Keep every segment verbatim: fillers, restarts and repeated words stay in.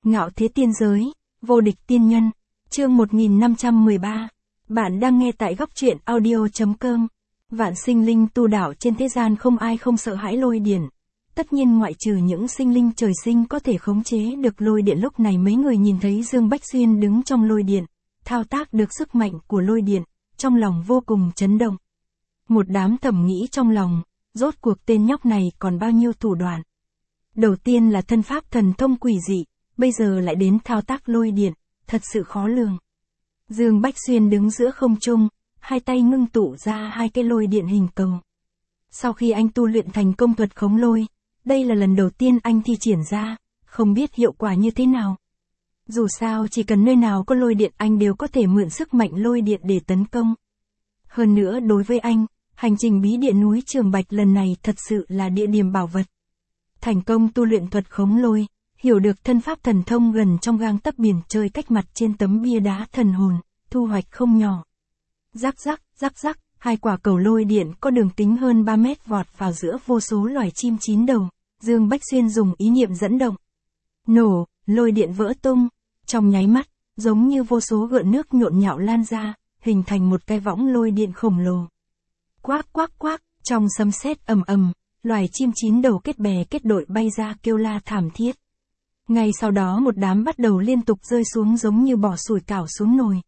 Ngạo thế tiên giới, vô địch tiên nhân, chương một nghìn năm trăm mười ba. Bạn đang nghe tại góc truyện audio.com. Vạn sinh linh tu đạo trên thế gian không ai không sợ hãi lôi điện. Tất nhiên ngoại trừ những sinh linh trời sinh có thể khống chế được lôi điện. Lúc này mấy người nhìn thấy Dương Bách Xuyên đứng trong lôi điện, thao tác được sức mạnh của lôi điện, trong lòng vô cùng chấn động. Một đám thầm nghĩ trong lòng, rốt cuộc tên nhóc này còn bao nhiêu thủ đoạn. Đầu tiên là thân pháp thần thông quỷ dị, bây giờ lại đến thao tác lôi điện, thật sự khó lường. Dương Bách Xuyên đứng giữa không trung, hai tay ngưng tụ ra hai cái lôi điện hình cầu. Sau khi anh tu luyện thành công thuật khống lôi, đây là lần đầu tiên anh thi triển ra, không biết hiệu quả như thế nào. Dù sao chỉ cần nơi nào có lôi điện anh đều có thể mượn sức mạnh lôi điện để tấn công. Hơn nữa đối với anh, hành trình bí địa núi Trường Bạch lần này thật sự là địa điểm bảo vật. Thành công tu luyện thuật khống lôi, hiểu được thân pháp thần thông gần trong gang tấc biển trời cách mặt trên tấm bia đá thần hồn, thu hoạch không nhỏ. Rắc rắc, rắc rắc, hai quả cầu lôi điện có đường kính hơn ba mét vọt vào giữa vô số loài chim chín đầu, Dương Bách Xuyên dùng ý niệm dẫn động. Nổ, lôi điện vỡ tung, trong nháy mắt, giống như vô số gợn nước nhộn nhạo lan ra, hình thành một cái võng lôi điện khổng lồ. Quác quác quác, trong sấm sét ầm ầm, loài chim chín đầu kết bè kết đội bay ra kêu la thảm thiết. Ngay sau đó một đám bắt đầu liên tục rơi xuống giống như bỏ sủi cảo xuống nồi.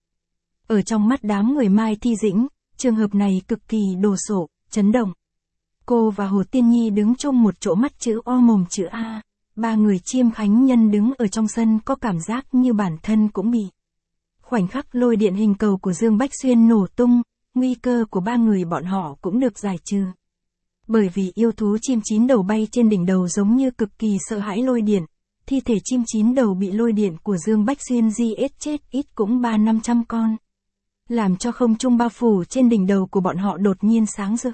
Ở trong mắt đám người Mai Thi Dĩnh, trường hợp này cực kỳ đồ sộ, chấn động. Cô và Hồ Tiên Nhi đứng chung một chỗ mắt chữ O mồm chữ A, ba người Chiêm Khánh Nhân đứng ở trong sân có cảm giác như bản thân cũng bị. Khoảnh khắc lôi điện hình cầu của Dương Bách Xuyên nổ tung, nguy cơ của ba người bọn họ cũng được giải trừ. Bởi vì yêu thú chim chín đầu bay trên đỉnh đầu giống như cực kỳ sợ hãi lôi điện, thi thể chim chín đầu bị lôi điện của Dương Bách Xuyên giết chết ít cũng ba năm trăm con. Làm cho không trung bao phủ trên đỉnh đầu của bọn họ đột nhiên sáng rực.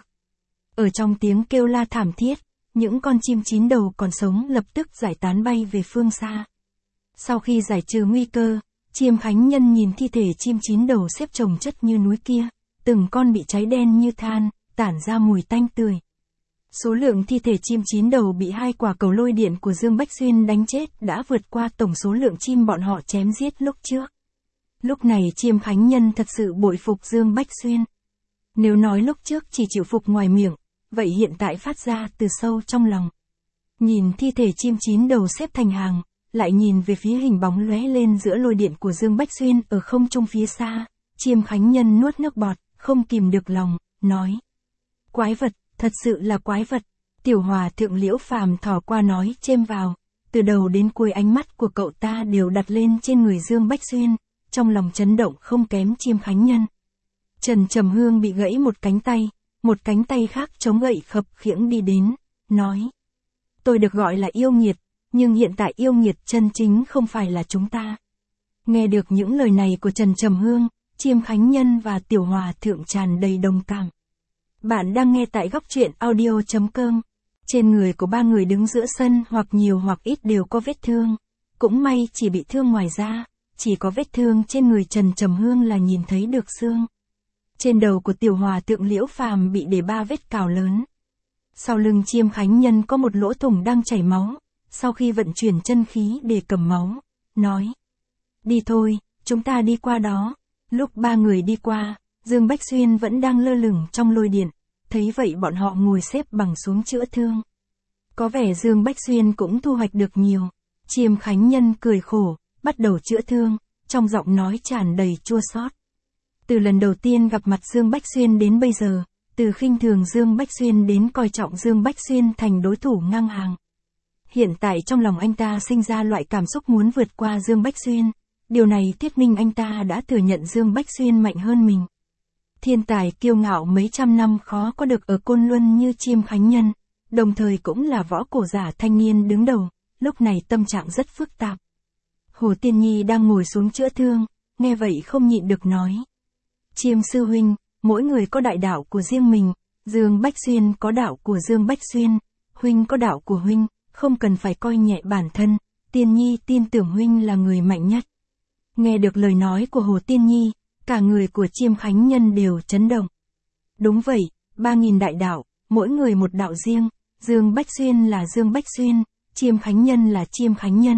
Ở trong tiếng kêu la thảm thiết, những con chim chín đầu còn sống lập tức giải tán bay về phương xa. Sau khi giải trừ nguy cơ, Chiêm Khánh Nhân nhìn thi thể chim chín đầu xếp chồng chất như núi kia, từng con bị cháy đen như than, tản ra mùi tanh tươi. Số lượng thi thể chim chín đầu bị hai quả cầu lôi điện của Dương Bách Xuyên đánh chết đã vượt qua tổng số lượng chim bọn họ chém giết lúc trước. Lúc này Chiêm Khánh Nhân thật sự bội phục Dương Bách Xuyên. Nếu nói lúc trước chỉ chịu phục ngoài miệng, vậy hiện tại phát ra từ sâu trong lòng. Nhìn thi thể chim chín đầu xếp thành hàng, lại nhìn về phía hình bóng lóe lên giữa lôi điện của Dương Bách Xuyên ở không trung phía xa, Chiêm Khánh Nhân nuốt nước bọt, không kìm được lòng, nói. Quái vật, thật sự là quái vật. Tiểu Hòa Thượng Liễu Phàm thò qua nói chêm vào, từ đầu đến cuối ánh mắt của cậu ta đều đặt lên trên người Dương Bách Xuyên, trong lòng chấn động không kém Chiêm Khánh Nhân. Trần Trầm Hương bị gãy một cánh tay, một cánh tay khác chống gậy khập khiễng đi đến, nói. Tôi được gọi là yêu nghiệt, nhưng hiện tại yêu nghiệt chân chính không phải là chúng ta. Nghe được những lời này của Trần Trầm Hương, Chiêm Khánh Nhân và Tiểu Hòa Thượng tràn đầy đồng cảm. Bạn đang nghe tại góc truyện audio.com. Trên người của ba người đứng giữa sân hoặc nhiều hoặc ít đều có vết thương. Cũng may chỉ bị thương ngoài da, chỉ có vết thương trên người Trần Trầm Hương là nhìn thấy được xương. Trên đầu của Tiểu Hòa Thượng Liễu Phàm bị để ba vết cào lớn. Sau lưng Chiêm Khánh Nhân có một lỗ thủng đang chảy máu, sau khi vận chuyển chân khí để cầm máu, nói. Đi thôi, chúng ta đi qua đó. Lúc ba người đi qua, Dương Bách Xuyên vẫn đang lơ lửng trong lôi điện, thấy vậy bọn họ ngồi xếp bằng xuống chữa thương. Có vẻ Dương Bách Xuyên cũng thu hoạch được nhiều. Chiêm Khánh Nhân cười khổ, bắt đầu chữa thương, trong giọng nói tràn đầy chua xót. Từ lần đầu tiên gặp mặt Dương Bách Xuyên đến bây giờ, từ khinh thường Dương Bách Xuyên đến coi trọng Dương Bách Xuyên thành đối thủ ngang hàng. Hiện tại trong lòng anh ta sinh ra loại cảm xúc muốn vượt qua Dương Bách Xuyên, điều này thuyết minh anh ta đã thừa nhận Dương Bách Xuyên mạnh hơn mình. Thiên tài kiêu ngạo mấy trăm năm khó có được ở Côn Luân như Chiêm Khánh Nhân, đồng thời cũng là võ cổ giả thanh niên đứng đầu, lúc này tâm trạng rất phức tạp. Hồ Tiên Nhi đang ngồi xuống chữa thương, nghe vậy không nhịn được nói. Chiêm sư huynh, mỗi người có đại đạo của riêng mình, Dương Bách Xuyên có đạo của Dương Bách Xuyên, huynh có đạo của huynh, không cần phải coi nhẹ bản thân, Tiên Nhi tin tưởng huynh là người mạnh nhất. Nghe được lời nói của Hồ Tiên Nhi, cả người của Chiêm Khánh Nhân đều chấn động. Đúng vậy, ba nghìn đại đạo, mỗi người một đạo riêng, Dương Bách Xuyên là Dương Bách Xuyên, Chiêm Khánh Nhân là Chiêm Khánh Nhân,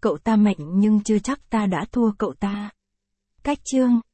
Cậu ta mạnh nhưng chưa chắc ta đã thua cậu ta. Cách chương